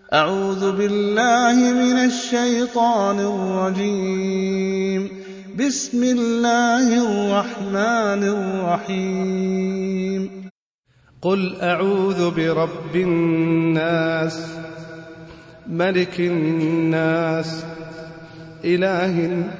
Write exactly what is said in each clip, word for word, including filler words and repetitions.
أعوذ بالله من الشيطان الرجيم. بسم الله الرحمن الرحيم. قل أعوذ برب الناس ملك الناس إله الناس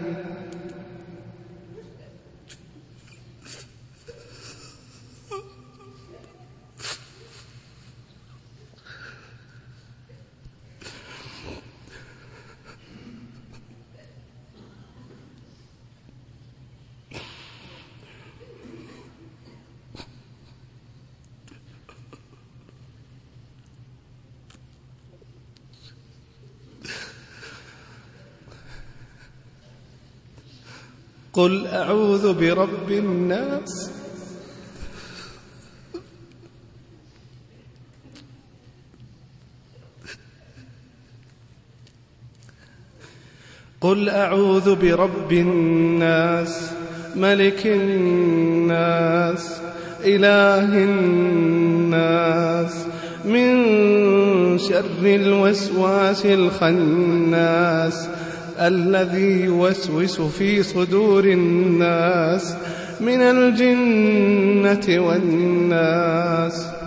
قل أعوذ برب الناس قل أعوذ برب الناس ملك الناس إله الناس من شر الوسواس الخناس الذي يوسوس في صدور الناس من الجنة والناس.